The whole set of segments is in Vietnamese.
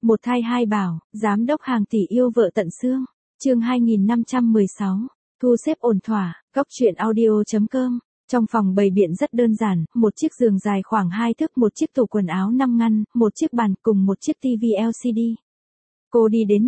Một thai hai bảo, giám đốc hàng tỷ yêu vợ tận xương. Chương 2516. Thu xếp ổn thỏa, góc truyện audio.com. Trong phòng bày biện rất đơn giản, một chiếc giường dài khoảng 2 thước, một chiếc tủ quần áo 5 ngăn, một chiếc bàn cùng một chiếc TV LCD. Cô đi đến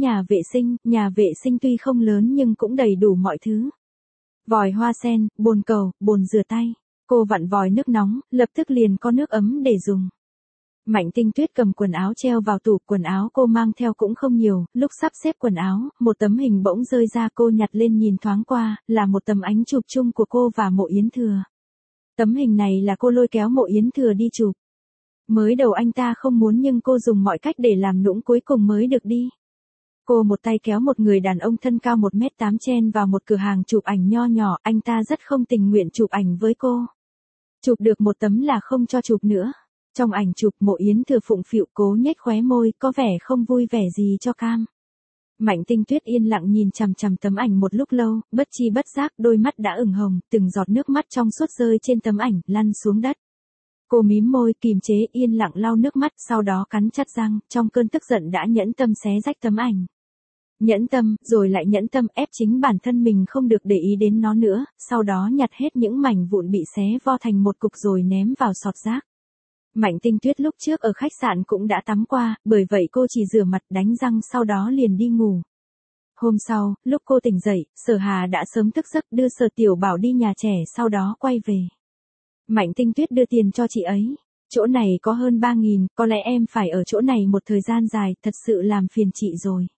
nhà vệ sinh tuy không lớn nhưng cũng đầy đủ mọi thứ. Vòi hoa sen, bồn cầu, bồn rửa tay. Cô vặn vòi nước nóng, lập tức liền có nước ấm để dùng. Mạnh Tinh Tuyết cầm quần áo treo vào tủ quần áo cô mang theo cũng không nhiều, lúc sắp xếp quần áo, một tấm hình bỗng rơi ra cô nhặt lên nhìn thoáng qua, là một tấm ảnh chụp chung của cô và Mộ Yến Thừa. Tấm hình này là cô lôi kéo Mộ Yến Thừa đi chụp. Mới đầu anh ta không muốn nhưng cô dùng mọi cách để làm nũng cuối cùng mới được đi. Cô một tay kéo một người đàn ông thân cao 1m8 chen vào một cửa hàng chụp ảnh nho nhỏ, anh ta rất không tình nguyện chụp ảnh với cô. Chụp được một tấm là không cho chụp nữa. Trong ảnh chụp Mộ Yến Thừa phụng phịu cố nhếch khóe môi, có vẻ không vui vẻ gì cho cam. Mạnh Tinh Tuyết yên lặng nhìn chằm chằm tấm ảnh một lúc lâu, bất chi bất giác đôi mắt đã ửng hồng, từng giọt nước mắt trong suốt rơi trên tấm ảnh, lăn xuống đất. Cô mím môi, kìm chế, yên lặng lau nước mắt, sau đó cắn chặt răng, trong cơn tức giận đã nhẫn tâm xé rách tấm ảnh. Nhẫn tâm, rồi lại nhẫn tâm ép chính bản thân mình không được để ý đến nó nữa, sau đó nhặt hết những mảnh vụn bị xé vo thành một cục rồi ném vào sọt rác. Mạnh Tinh Tuyết lúc trước ở khách sạn cũng đã tắm qua, bởi vậy cô chỉ rửa mặt đánh răng sau đó liền đi ngủ. Hôm sau, lúc cô tỉnh dậy, Sở Hà đã sớm thức giấc đưa Sở Tiểu Bảo đi nhà trẻ sau đó quay về. Mạnh Tinh Tuyết đưa tiền cho chị ấy. Chỗ này có hơn 3.000, có lẽ em phải ở chỗ này một thời gian dài, thật sự làm phiền chị rồi.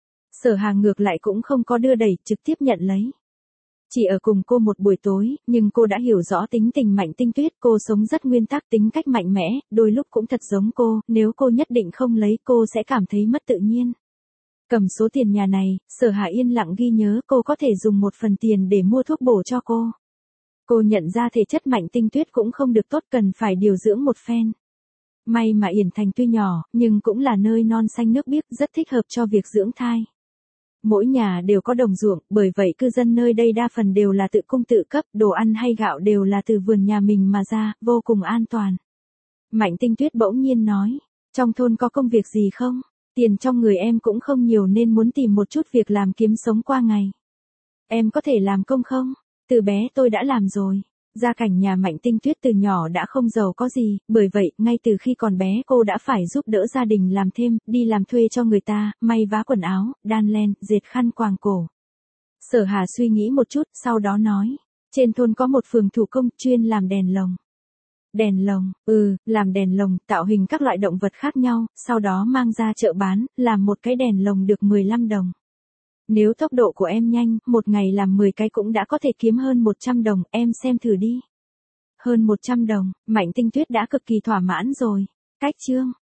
Sở Hà ngược lại cũng không có đưa đẩy, trực tiếp nhận lấy. Chỉ ở cùng cô một buổi tối, nhưng cô đã hiểu rõ tính tình Mạnh Tinh Tuyết, cô sống rất nguyên tắc, tính cách mạnh mẽ, đôi lúc cũng thật giống cô, nếu cô nhất định không lấy cô sẽ cảm thấy mất tự nhiên. Cầm số tiền nhà này, Sở Hà yên lặng ghi nhớ cô có thể dùng một phần tiền để mua thuốc bổ cho cô. Cô nhận ra thể chất Mạnh Tinh Tuyết cũng không được tốt, cần phải điều dưỡng một phen. May mà Yển Thành tuy nhỏ, nhưng cũng là nơi non xanh nước biếc, rất thích hợp cho việc dưỡng thai. Mỗi nhà đều có đồng ruộng, bởi vậy cư dân nơi đây đa phần đều là tự cung tự cấp, đồ ăn hay gạo đều là từ vườn nhà mình mà ra, vô cùng an toàn. Mạnh Tinh Tuyết bỗng nhiên nói, trong thôn có công việc gì không? Tiền trong người em cũng không nhiều nên muốn tìm một chút việc làm kiếm sống qua ngày. Em có thể làm công không? Từ bé tôi đã làm rồi. Gia cảnh nhà Mạnh Tinh Tuyết từ nhỏ đã không giàu có gì, bởi vậy, ngay từ khi còn bé cô đã phải giúp đỡ gia đình làm thêm, đi làm thuê cho người ta, may vá quần áo, đan len, dệt khăn quàng cổ. Sở Hà suy nghĩ một chút, sau đó nói, trên thôn có một phường thủ công chuyên làm đèn lồng. Đèn lồng, làm đèn lồng, tạo hình các loại động vật khác nhau, sau đó mang ra chợ bán, làm một cái đèn lồng được 15 đồng. Nếu tốc độ của em nhanh, một ngày làm 10 cái cũng đã có thể kiếm hơn 100 đồng, em xem thử đi. Hơn 100 đồng, Mạnh Tinh Tuyết đã cực kỳ thỏa mãn rồi. Cách chương.